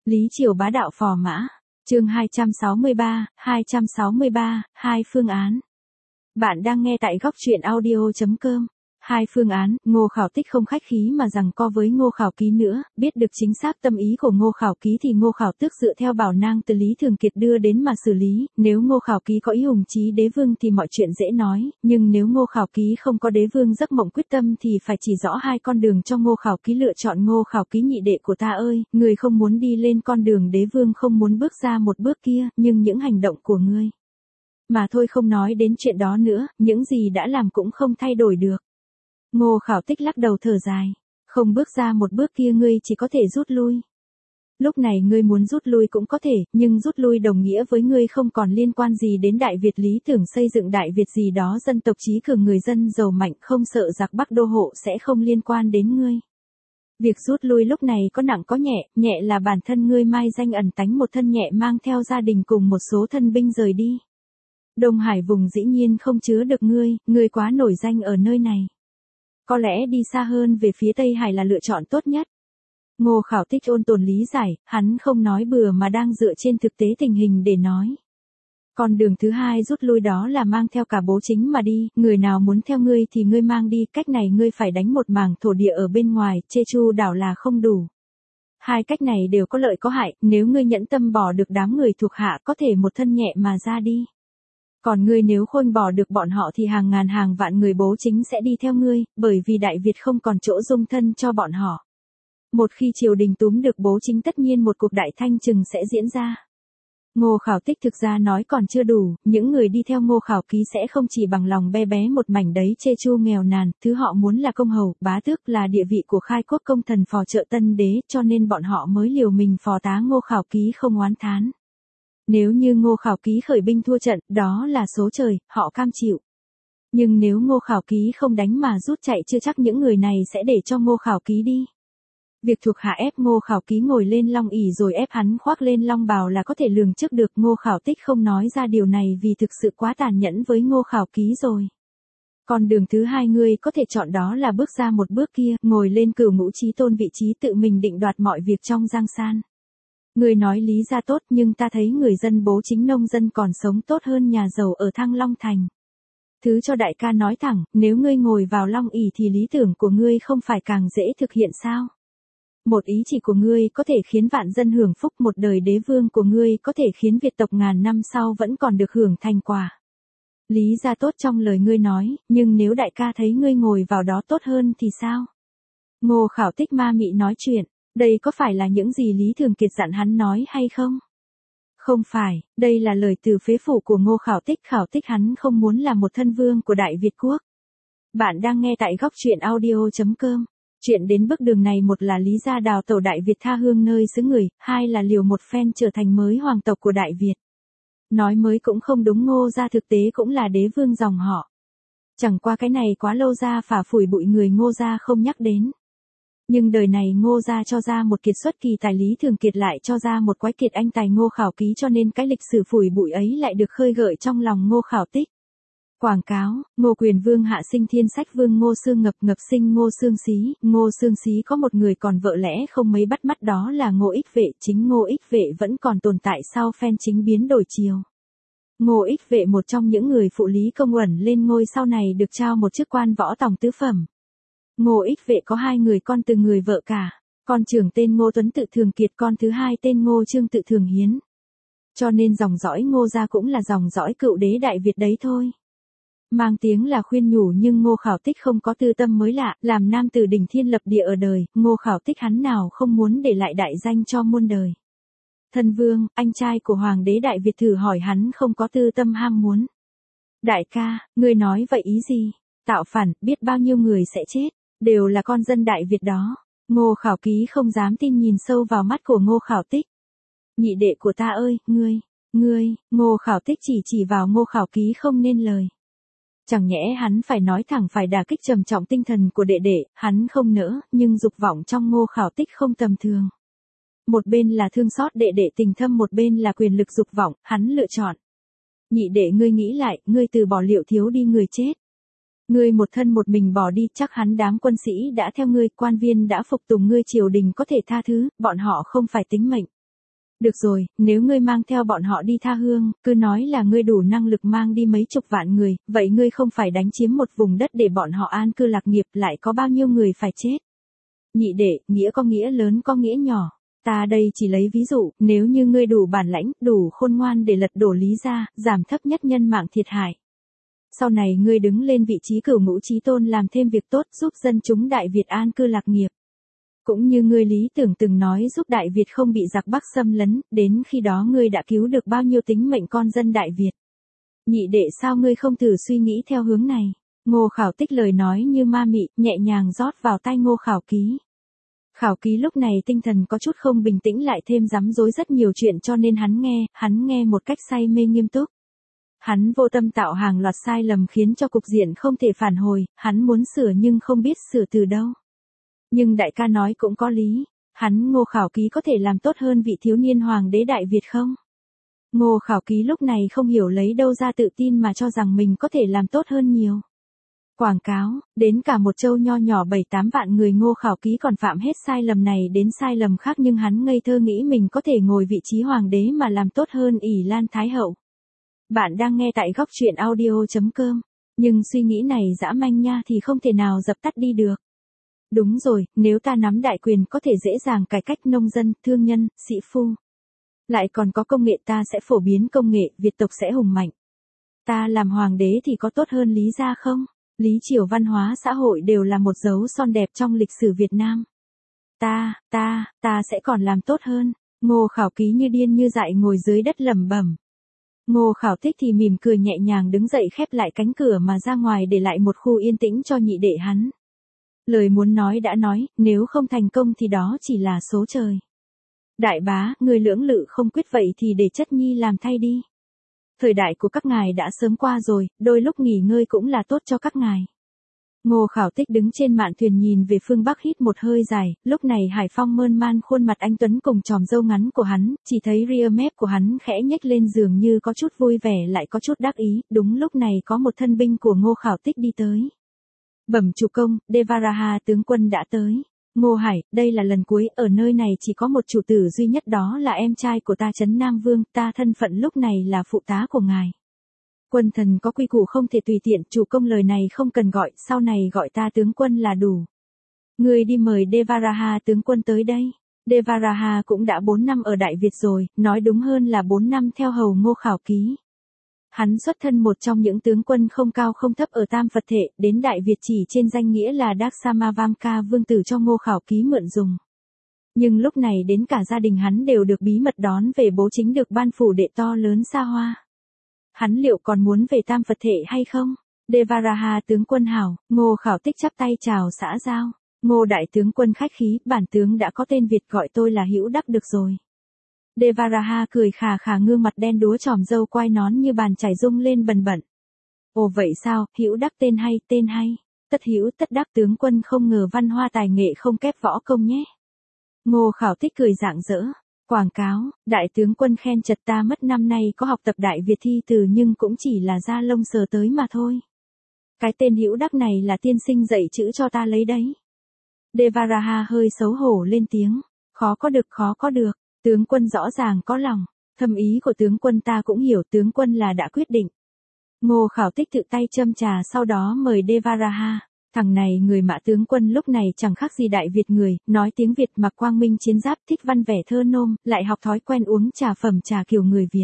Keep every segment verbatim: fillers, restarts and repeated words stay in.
Lý Triều bá đạo phò mã. Chương hai trăm sáu mươi ba, hai trăm sáu mươi ba, hai phương án. Bạn đang nghe tại góc truyện audio chấm com. Hai phương án, Ngô Khảo Tích không khách khí mà rằng co với Ngô Khảo Ký nữa, biết được chính xác tâm ý của Ngô Khảo Ký thì Ngô Khảo Tước dựa theo bảo nang từ Lý Thường Kiệt đưa đến mà xử lý, nếu Ngô Khảo Ký có ý hùng chí đế vương thì mọi chuyện dễ nói, nhưng nếu Ngô Khảo Ký không có đế vương giấc mộng quyết tâm thì phải chỉ rõ hai con đường cho Ngô Khảo Ký lựa chọn. Ngô Khảo Ký nhị đệ của ta ơi, người không muốn đi lên con đường đế vương, không muốn bước ra một bước kia, nhưng những hành động của ngươi. Mà thôi, không nói đến chuyện đó nữa, những gì đã làm cũng không thay đổi được. Ngô Khảo Tích lắc đầu thở dài, không bước ra một bước kia ngươi chỉ có thể rút lui. Lúc này ngươi muốn rút lui cũng có thể, nhưng rút lui đồng nghĩa với ngươi không còn liên quan gì đến Đại Việt, lý tưởng xây dựng Đại Việt gì đó, dân tộc trí cường, người dân giàu mạnh, không sợ giặc Bắc đô hộ sẽ không liên quan đến ngươi. Việc rút lui lúc này có nặng có nhẹ, nhẹ là bản thân ngươi mai danh ẩn tánh một thân, nhẹ mang theo gia đình cùng một số thân binh rời đi. Đông Hải vùng dĩ nhiên không chứa được ngươi, ngươi quá nổi danh ở nơi này. Có lẽ đi xa hơn về phía Tây Hải là lựa chọn tốt nhất. Ngô Khảo Tích ôn tồn lý giải, hắn không nói bừa mà đang dựa trên thực tế tình hình để nói. Còn đường thứ hai rút lui đó là mang theo cả bố chính mà đi, người nào muốn theo ngươi thì ngươi mang đi, cách này ngươi phải đánh một mảng thổ địa ở bên ngoài, Jeju đảo là không đủ. Hai cách này đều có lợi có hại, nếu ngươi nhẫn tâm bỏ được đám người thuộc hạ có thể một thân nhẹ mà ra đi. Còn ngươi nếu khôn bỏ được bọn họ thì hàng ngàn hàng vạn người bố chính sẽ đi theo ngươi, bởi vì Đại Việt không còn chỗ dung thân cho bọn họ. Một khi triều đình túm được bố chính tất nhiên một cuộc đại thanh trừng sẽ diễn ra. Ngô Khảo Tích thực ra nói còn chưa đủ, những người đi theo Ngô Khảo Ký sẽ không chỉ bằng lòng be bé một mảnh đấy Jeju nghèo nàn, thứ họ muốn là công hầu, bá tước, là địa vị của khai quốc công thần phò trợ tân đế, cho nên bọn họ mới liều mình phò tá Ngô Khảo Ký không oán thán. Nếu như Ngô Khảo Ký khởi binh thua trận, đó là số trời, họ cam chịu. Nhưng nếu Ngô Khảo Ký không đánh mà rút chạy, chưa chắc những người này sẽ để cho Ngô Khảo Ký đi. Việc thuộc hạ ép Ngô Khảo Ký ngồi lên long ỷ rồi ép hắn khoác lên long bào là có thể lường trước được. Ngô Khảo Tích không nói ra điều này vì thực sự quá tàn nhẫn với Ngô Khảo Ký rồi. Còn đường thứ hai ngươi có thể chọn đó là bước ra một bước kia, ngồi lên cửu ngũ chí tôn vị trí, tự mình định đoạt mọi việc trong giang san. Người nói lý ra tốt, nhưng ta thấy người dân bố chính nông dân còn sống tốt hơn nhà giàu ở Thăng Long Thành. Thứ cho đại ca nói thẳng, nếu ngươi ngồi vào long ỷ thì lý tưởng của ngươi không phải càng dễ thực hiện sao? Một ý chỉ của ngươi có thể khiến vạn dân hưởng phúc, một đời đế vương của ngươi có thể khiến Việt tộc ngàn năm sau vẫn còn được hưởng thành quả. Lý ra tốt trong lời ngươi nói, nhưng nếu đại ca thấy ngươi ngồi vào đó tốt hơn thì sao? Ngô Khảo Tích ma mị nói chuyện. Đây có phải là những gì Lý Thường Kiệt dặn hắn nói hay không? Không phải, đây là lời từ phế phủ của Ngô Khảo Tích. Khảo Tích hắn không muốn là một thân vương của Đại Việt quốc. Bạn đang nghe tại góc truyện audio chấm com. Chuyện đến bước đường này, một là Lý gia đào tẩu Đại Việt tha hương nơi xứ người, hai là liều một phen trở thành mới hoàng tộc của Đại Việt. Nói mới cũng không đúng, Ngô gia thực tế cũng là đế vương dòng họ. Chẳng qua cái này quá lâu ra phả phủi bụi người Ngô gia không nhắc đến. Nhưng đời này Ngô gia cho ra một kiệt xuất kỳ tài, Lý Thường Kiệt lại cho ra một quái kiệt anh tài Ngô Khảo Ký, cho nên cái lịch sử phủi bụi ấy lại được khơi gợi trong lòng Ngô Khảo Tích. Quảng cáo, Ngô Quyền Vương hạ sinh thiên sách vương Ngô Xương Ngập, Ngập sinh Ngô Xương Xí, Ngô Xương Xí có một người còn vợ lẽ không mấy bắt mắt, đó là Ngô Ích Vệ, chính Ngô Ích Vệ vẫn còn tồn tại sau phen chính biến đổi chiều. Ngô Ích Vệ một trong những người phụ Lý Công Uẩn lên ngôi, sau này được trao một chức quan võ tòng tứ phẩm. Ngô Ích Vệ có hai người con từ người vợ cả, con trưởng tên Ngô Tuấn tự Thường Kiệt, con thứ hai tên Ngô Trương tự Thường Hiến. Cho nên dòng dõi Ngô gia cũng là dòng dõi cựu đế Đại Việt đấy thôi. Mang tiếng là khuyên nhủ, nhưng Ngô Khảo Tích không có tư tâm mới lạ, làm nam tử đỉnh thiên lập địa ở đời, Ngô Khảo Tích hắn nào không muốn để lại đại danh cho muôn đời. Thân vương, anh trai của hoàng đế Đại Việt thử hỏi hắn không có tư tâm ham muốn. Đại ca, ngươi nói vậy ý gì? Tạo phản, biết bao nhiêu người sẽ chết. Đều là con dân Đại Việt đó. Ngô Khảo Ký không dám tin nhìn sâu vào mắt của Ngô Khảo Tích. Nhị đệ của ta ơi, ngươi, ngươi, Ngô Khảo Tích chỉ chỉ vào Ngô Khảo Ký không nên lời. Chẳng nhẽ hắn phải nói thẳng, phải đả kích trầm trọng tinh thần của đệ đệ, hắn không nỡ, nhưng dục vọng trong Ngô Khảo Tích không tầm thường. Một bên là thương xót đệ đệ tình thâm, một bên là quyền lực dục vọng, hắn lựa chọn. Nhị đệ, ngươi nghĩ lại, ngươi từ bỏ liệu thiếu đi người chết. Ngươi một thân một mình bỏ đi, chắc hắn đám quân sĩ đã theo ngươi, quan viên đã phục tùng ngươi, triều đình có thể tha thứ, bọn họ không phải tính mệnh. Được rồi, nếu ngươi mang theo bọn họ đi tha hương, cứ nói là ngươi đủ năng lực mang đi mấy chục vạn người, vậy ngươi không phải đánh chiếm một vùng đất để bọn họ an cư lạc nghiệp, lại có bao nhiêu người phải chết. Nhị đệ, nghĩa có nghĩa lớn có nghĩa nhỏ. Ta đây chỉ lấy ví dụ, nếu như ngươi đủ bản lãnh, đủ khôn ngoan để lật đổ Lý gia, giảm thấp nhất nhân mạng thiệt hại. Sau này ngươi đứng lên vị trí cửu ngũ chí tôn làm thêm việc tốt giúp dân chúng Đại Việt an cư lạc nghiệp. Cũng như ngươi lý tưởng từng nói giúp Đại Việt không bị giặc Bắc xâm lấn, đến khi đó ngươi đã cứu được bao nhiêu tính mệnh con dân Đại Việt. Nhị đệ sao ngươi không thử suy nghĩ theo hướng này. Ngô Khảo Tích lời nói như ma mị, nhẹ nhàng rót vào tai Ngô Khảo Ký. Khảo Ký lúc này tinh thần có chút không bình tĩnh lại thêm rắm rối rất nhiều chuyện cho nên hắn nghe, hắn nghe một cách say mê nghiêm túc. Hắn vô tâm tạo hàng loạt sai lầm khiến cho cục diện không thể phản hồi, hắn muốn sửa nhưng không biết sửa từ đâu. Nhưng đại ca nói cũng có lý, hắn Ngô Khảo Ký có thể làm tốt hơn vị thiếu niên hoàng đế Đại Việt không? Ngô Khảo Ký lúc này không hiểu lấy đâu ra tự tin mà cho rằng mình có thể làm tốt hơn nhiều. Quảng cáo, đến cả một châu nho nhỏ bảy tám vạn người Ngô Khảo Ký còn phạm hết sai lầm này đến sai lầm khác nhưng hắn ngây thơ nghĩ mình có thể ngồi vị trí hoàng đế mà làm tốt hơn ỷ Lan Thái Hậu. Bạn đang nghe tại góc truyện audio chấm com, nhưng suy nghĩ này dã manh nha thì không thể nào dập tắt đi được. Đúng rồi, nếu ta nắm đại quyền có thể dễ dàng cải cách nông dân, thương nhân, sĩ phu. Lại còn có công nghệ ta sẽ phổ biến công nghệ, Việt tộc sẽ hùng mạnh. Ta làm hoàng đế thì có tốt hơn Lý gia không? Lý triều văn hóa xã hội đều là một dấu son đẹp trong lịch sử Việt Nam. Ta, ta, ta sẽ còn làm tốt hơn. Ngô Khảo Ký như điên như dại ngồi dưới đất lẩm bẩm. Ngô Khảo Tích thì mỉm cười nhẹ nhàng đứng dậy khép lại cánh cửa mà ra ngoài để lại một khu yên tĩnh cho nhị đệ hắn. Lời muốn nói đã nói, nếu không thành công thì đó chỉ là số trời. Đại bá, người lưỡng lự không quyết vậy thì để chất nhi làm thay đi. Thời đại của các ngài đã sớm qua rồi, đôi lúc nghỉ ngơi cũng là tốt cho các ngài. Ngô Khảo Tích đứng trên mạn thuyền nhìn về phương Bắc hít một hơi dài, lúc này Hải Phong mơn man khuôn mặt anh tuấn cùng tròm râu ngắn của hắn, chỉ thấy ria mép của hắn khẽ nhếch lên dường như có chút vui vẻ lại có chút đắc ý, đúng lúc này có một thân binh của Ngô Khảo Tích đi tới. Bẩm chủ công, Devaraha tướng quân đã tới. Ngô Hải, đây là lần cuối, ở nơi này chỉ có một chủ tử duy nhất đó là em trai của ta Trấn Nam Vương, ta thân phận lúc này là phụ tá của ngài. Quân thần có quy củ không thể tùy tiện, chủ công lời này không cần gọi, sau này gọi ta tướng quân là đủ. Người đi mời Devaraha tướng quân tới đây. Devaraha cũng đã bốn năm ở Đại Việt rồi, nói đúng hơn là bốn năm theo hầu Ngô Khảo Ký. Hắn xuất thân một trong những tướng quân không cao không thấp ở Tam Phật Thệ, đến Đại Việt chỉ trên danh nghĩa là Daksamavamka vương tử cho Ngô Khảo Ký mượn dùng. Nhưng lúc này đến cả gia đình hắn đều được bí mật đón về bố chính được ban phủ đệ to lớn xa hoa. Hắn liệu còn muốn về Tam Phật Thệ hay không? Devaraha tướng quân hảo, Ngô Khảo Tích chắp tay chào xã giao. Ngô đại tướng quân khách khí, bản tướng đã có tên Việt gọi tôi là Hữu Đắc được rồi. Devaraha cười khà khà gương mặt đen đúa tròm râu quai nón như bàn chải rung lên bần bẩn. Ồ vậy sao, Hữu Đắc tên hay, tên hay. Tất hữu tất đắc tướng quân không ngờ văn hoa tài nghệ không kép võ công nhé. Ngô Khảo Tích cười rạng rỡ. Quảng cáo, đại tướng quân khen chật ta mất năm nay có học tập Đại Việt thi từ nhưng cũng chỉ là da lông sờ tới mà thôi. Cái tên Hữu Đắc này là tiên sinh dạy chữ cho ta lấy đấy. Devaraha hơi xấu hổ lên tiếng. Khó có được khó có được, tướng quân rõ ràng có lòng, thâm ý của tướng quân ta cũng hiểu tướng quân là đã quyết định. Ngô Khảo Tích tự tay châm trà sau đó mời Devaraha. Thằng này người Mã tướng quân lúc này chẳng khác gì Đại Việt người, nói tiếng Việt mặc quang minh chiến giáp thích văn vẻ thơ nôm, lại học thói quen uống trà phẩm trà kiểu người Việt.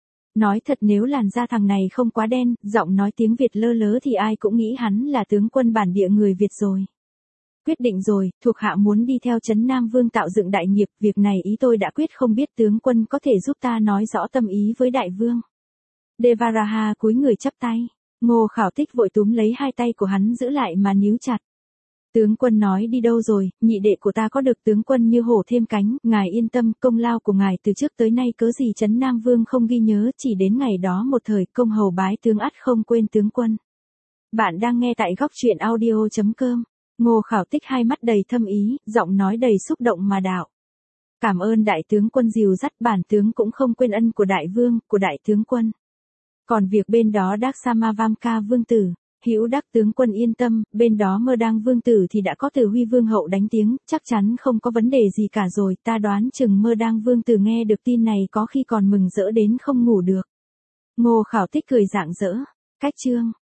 Nói thật nếu làn da thằng này không quá đen, giọng nói tiếng Việt lơ lớ thì ai cũng nghĩ hắn là tướng quân bản địa người Việt rồi. Quyết định rồi, thuộc hạ muốn đi theo Trấn Nam Vương tạo dựng đại nghiệp, việc này ý tôi đã quyết không biết tướng quân có thể giúp ta nói rõ tâm ý với đại vương. Devaraha cúi người chắp tay. Ngô Khảo Tích vội túm lấy hai tay của hắn giữ lại mà níu chặt. Tướng quân nói đi đâu rồi, nhị đệ của ta có được tướng quân như hổ thêm cánh, ngài yên tâm, công lao của ngài từ trước tới nay cớ gì Trấn Nam Vương không ghi nhớ, chỉ đến ngày đó một thời công hầu bái tướng ắt không quên tướng quân. Bạn đang nghe tại góc truyện audio chấm com. Ngô Khảo Tích hai mắt đầy thâm ý, giọng nói đầy xúc động mà đạo. Cảm ơn đại tướng quân dìu dắt, bản tướng cũng không quên ân của đại vương, của đại tướng quân. Còn việc bên đó Daksamavamka vương tử, Hữu Đắc tướng quân yên tâm, bên đó Mơ Đăng vương tử thì đã có Từ Huy vương hậu đánh tiếng, chắc chắn không có vấn đề gì cả rồi, ta đoán chừng Mơ Đăng vương tử nghe được tin này có khi còn mừng rỡ đến không ngủ được. Ngô Khảo Tích cười rạng rỡ. Cách chương